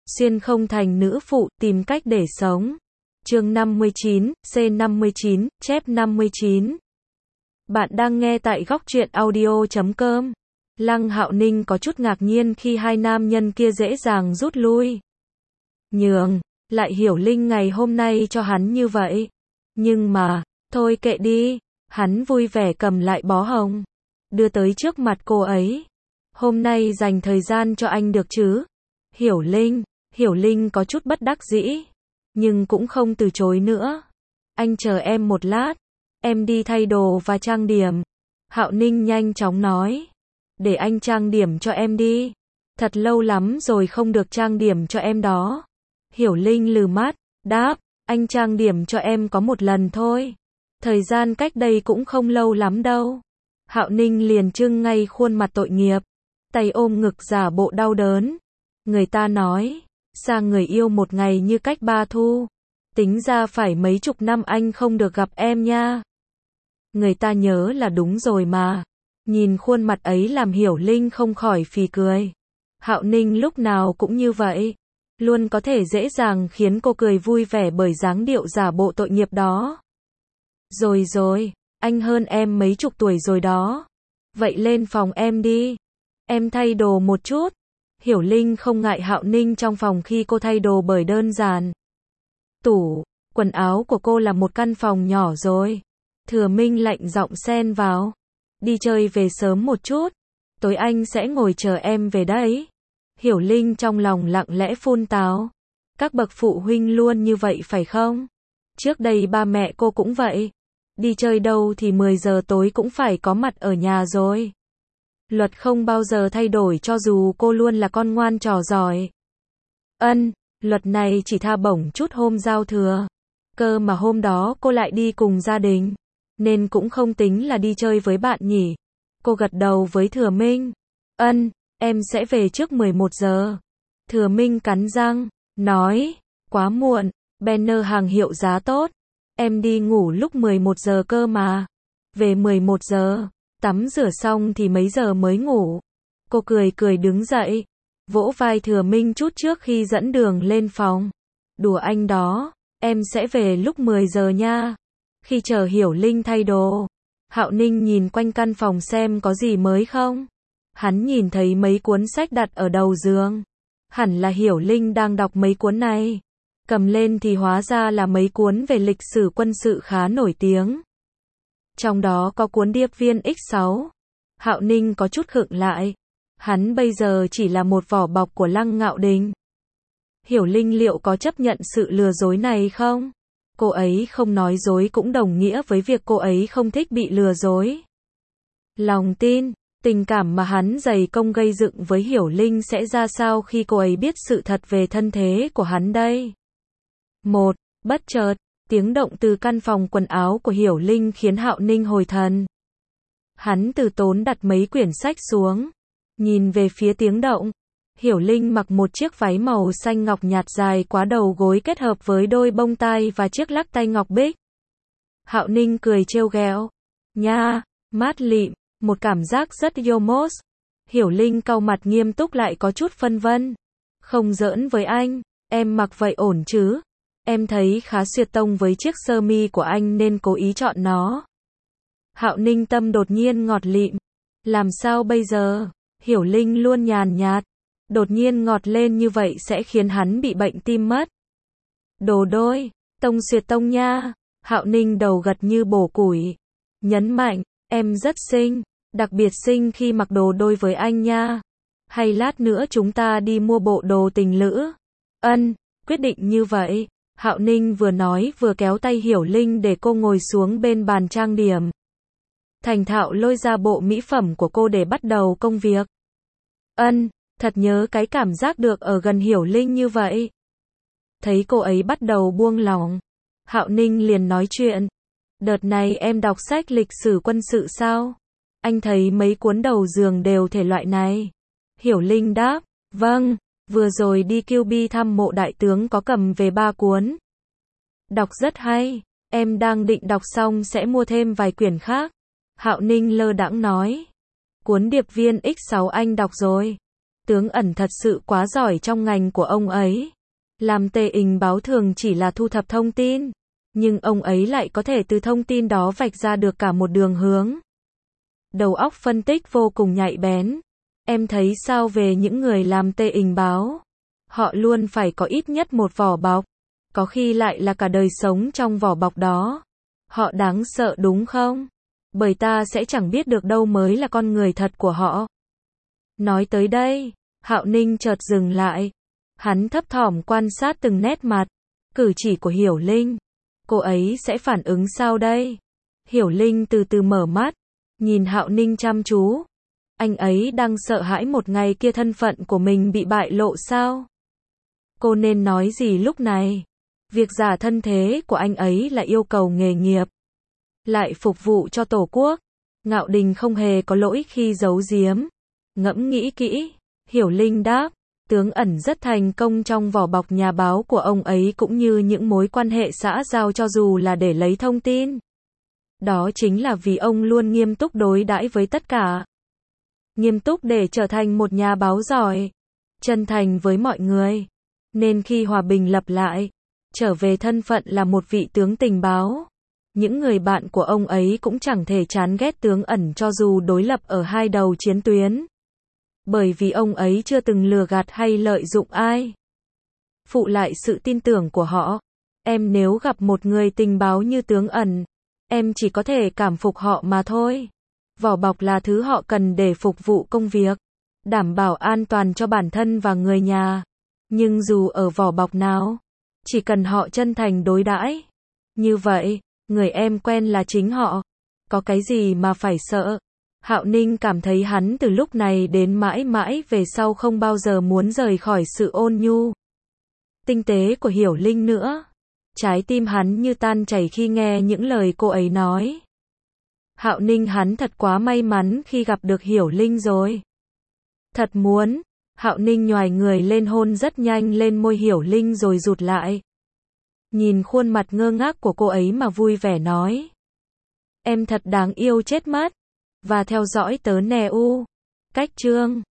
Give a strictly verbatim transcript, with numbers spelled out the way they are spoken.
xuyên không thành nữ phụ, tìm cách để sống. Chương năm mươi chín, C năm mươi chín, chép năm mươi chín. Bạn đang nghe tại góc truyện audio chấm com. Lăng Hạo Ninh có chút ngạc nhiên khi hai nam nhân kia dễ dàng rút lui. Nhường lại Hiểu Linh ngày hôm nay cho hắn như vậy. Nhưng mà, thôi kệ đi, hắn vui vẻ cầm lại bó hồng, đưa tới trước mặt cô ấy. Hôm nay dành thời gian cho anh được chứ? Hiểu Linh, Hiểu Linh có chút bất đắc dĩ, nhưng cũng không từ chối nữa. Anh chờ em một lát, em đi thay đồ và trang điểm. Hạo Ninh nhanh chóng nói, để anh trang điểm cho em đi. Thật lâu lắm rồi không được trang điểm cho em đó. Hiểu Linh lừ mắt, đáp, anh trang điểm cho em có một lần thôi. Thời gian cách đây cũng không lâu lắm đâu. Hạo Ninh liền trưng ngay khuôn mặt tội nghiệp, tay ôm ngực giả bộ đau đớn. Người ta nói, xa người yêu một ngày như cách ba thu. Tính ra phải mấy chục năm anh không được gặp em nha. Người ta nhớ là đúng rồi mà. Nhìn khuôn mặt ấy làm Hiểu Linh không khỏi phì cười. Hạo Ninh lúc nào cũng như vậy, luôn có thể dễ dàng khiến cô cười vui vẻ bởi dáng điệu giả bộ tội nghiệp đó. Rồi rồi, anh hơn em mấy chục tuổi rồi đó. Vậy lên phòng em đi. Em thay đồ một chút. Hiểu Linh không ngại Hạo Ninh trong phòng khi cô thay đồ bởi đơn giản. Tủ quần áo của cô là một căn phòng nhỏ rồi. Thừa Minh lạnh giọng xen vào. Đi chơi về sớm một chút. Tối anh sẽ ngồi chờ em về đấy. Hiểu Linh trong lòng lặng lẽ phun tào. Các bậc phụ huynh luôn như vậy phải không? Trước đây ba mẹ cô cũng vậy. Đi chơi đâu thì mười giờ tối cũng phải có mặt ở nhà rồi. Luật không bao giờ thay đổi cho dù cô luôn là con ngoan trò giỏi. Ân, luật này chỉ tha bổng chút hôm giao thừa. Cơ mà hôm đó cô lại đi cùng gia đình, nên cũng không tính là đi chơi với bạn nhỉ. Cô gật đầu với Thừa Minh. Ân, em sẽ về trước mười một giờ. Thừa Minh cắn răng, nói, quá muộn, banner hàng hiệu giá tốt. Em đi ngủ lúc mười một giờ cơ mà. Về mười một giờ, tắm rửa xong thì mấy giờ mới ngủ. Cô cười cười đứng dậy, vỗ vai Thừa Minh chút trước khi dẫn đường lên phòng. Đùa anh đó, em sẽ về lúc mười giờ nha. Khi chờ Hiểu Linh thay đồ, Hạo Ninh nhìn quanh căn phòng xem có gì mới không. Hắn nhìn thấy mấy cuốn sách đặt ở đầu giường. Hẳn là Hiểu Linh đang đọc mấy cuốn này. Cầm lên thì hóa ra là mấy cuốn về lịch sử quân sự khá nổi tiếng. Trong đó có cuốn Điệp viên ích sáu. Hạo Ninh có chút khựng lại. Hắn bây giờ chỉ là một vỏ bọc của Lăng Ngạo Đình. Hiểu Linh liệu có chấp nhận sự lừa dối này không? Cô ấy không nói dối cũng đồng nghĩa với việc cô ấy không thích bị lừa dối. Lòng tin, tình cảm mà hắn dày công gây dựng với Hiểu Linh sẽ ra sao khi cô ấy biết sự thật về thân thế của hắn đây? Một, bất chợt, tiếng động từ căn phòng quần áo của Hiểu Linh khiến Hạo Ninh hồi thần. Hắn từ tốn đặt mấy quyển sách xuống, nhìn về phía tiếng động. Hiểu Linh mặc một chiếc váy màu xanh ngọc nhạt dài quá đầu gối kết hợp với đôi bông tai và chiếc lắc tay ngọc bích. Hạo Ninh cười trêu ghẹo. Nha, mát lịm, một cảm giác rất yomos. Hiểu Linh cau mặt nghiêm túc lại có chút phân vân. Không giỡn với anh, em mặc vậy ổn chứ? Em thấy khá xuyệt tông với chiếc sơ mi của anh nên cố ý chọn nó. Hạo Ninh tâm đột nhiên ngọt lịm. Làm sao bây giờ? Hiểu Linh luôn nhàn nhạt. Đột nhiên ngọt lên như vậy sẽ khiến hắn bị bệnh tim mất. Đồ đôi, tông xuyệt tông nha. Hạo Ninh đầu gật như bổ củi. Nhấn mạnh, em rất xinh, đặc biệt xinh khi mặc đồ đôi với anh nha. Hay lát nữa chúng ta đi mua bộ đồ tình lữ. Ân, quyết định như vậy. Hạo Ninh vừa nói vừa kéo tay Hiểu Linh để cô ngồi xuống bên bàn trang điểm. Thành thạo lôi ra bộ mỹ phẩm của cô để bắt đầu công việc. Ân, thật nhớ cái cảm giác được ở gần Hiểu Linh như vậy. Thấy cô ấy bắt đầu buông lỏng, Hạo Ninh liền nói chuyện. Đợt này em đọc sách lịch sử quân sự sao? Anh thấy mấy cuốn đầu giường đều thể loại này. Hiểu Linh đáp, vâng, vừa rồi đi Q B thăm mộ đại tướng có cầm về ba cuốn. Đọc rất hay, em đang định đọc xong sẽ mua thêm vài quyển khác. Hạo Ninh lơ đãng nói. Cuốn Điệp viên ích sáu anh đọc rồi. Tướng ẩn thật sự quá giỏi trong ngành của ông ấy. Làm tề ình báo thường chỉ là thu thập thông tin, nhưng ông ấy lại có thể từ thông tin đó vạch ra được cả một đường hướng. Đầu óc phân tích vô cùng nhạy bén. Em thấy sao về những người làm tề ình báo? Họ luôn phải có ít nhất một vỏ bọc, có khi lại là cả đời sống trong vỏ bọc đó. Họ đáng sợ đúng không? Bởi ta sẽ chẳng biết được đâu mới là con người thật của họ. Nói tới đây, Hạo Ninh chợt dừng lại. Hắn thấp thỏm quan sát từng nét mặt, cử chỉ của Hiểu Linh. Cô ấy sẽ phản ứng sao đây? Hiểu Linh từ từ mở mắt, nhìn Hạo Ninh chăm chú. Anh ấy đang sợ hãi một ngày kia thân phận của mình bị bại lộ sao? Cô nên nói gì lúc này? Việc giả thân thế của anh ấy là yêu cầu nghề nghiệp, lại phục vụ cho Tổ quốc. Ngạo Đình không hề có lỗi khi giấu giếm. Ngẫm nghĩ kỹ, Hiểu Linh đáp, tướng ẩn rất thành công trong vỏ bọc nhà báo của ông ấy cũng như những mối quan hệ xã giao cho dù là để lấy thông tin. Đó chính là vì ông luôn nghiêm túc đối đãi với tất cả. Nghiêm túc để trở thành một nhà báo giỏi, chân thành với mọi người. Nên khi hòa bình lập lại, trở về thân phận là một vị tướng tình báo, những người bạn của ông ấy cũng chẳng thể chán ghét tướng ẩn cho dù đối lập ở hai đầu chiến tuyến. Bởi vì ông ấy chưa từng lừa gạt hay lợi dụng ai. Phụ lại sự tin tưởng của họ, em nếu gặp một người tình báo như tướng ẩn, em chỉ có thể cảm phục họ mà thôi. Vỏ bọc là thứ họ cần để phục vụ công việc, đảm bảo an toàn cho bản thân và người nhà. Nhưng dù ở vỏ bọc nào, chỉ cần họ chân thành đối đãi, như vậy, người em quen là chính họ. Có cái gì mà phải sợ? Hạo Ninh cảm thấy hắn từ lúc này đến mãi mãi về sau không bao giờ muốn rời khỏi sự ôn nhu, tinh tế của Hiểu Linh nữa. Trái tim hắn như tan chảy khi nghe những lời cô ấy nói. Hạo Ninh hắn thật quá may mắn khi gặp được Hiểu Linh rồi. Thật muốn. Hạo Ninh nhoài người lên hôn rất nhanh lên môi Hiểu Linh rồi rụt lại. Nhìn khuôn mặt ngơ ngác của cô ấy mà vui vẻ nói. Em thật đáng yêu chết mất. Và theo dõi tớ nè u. Cách chương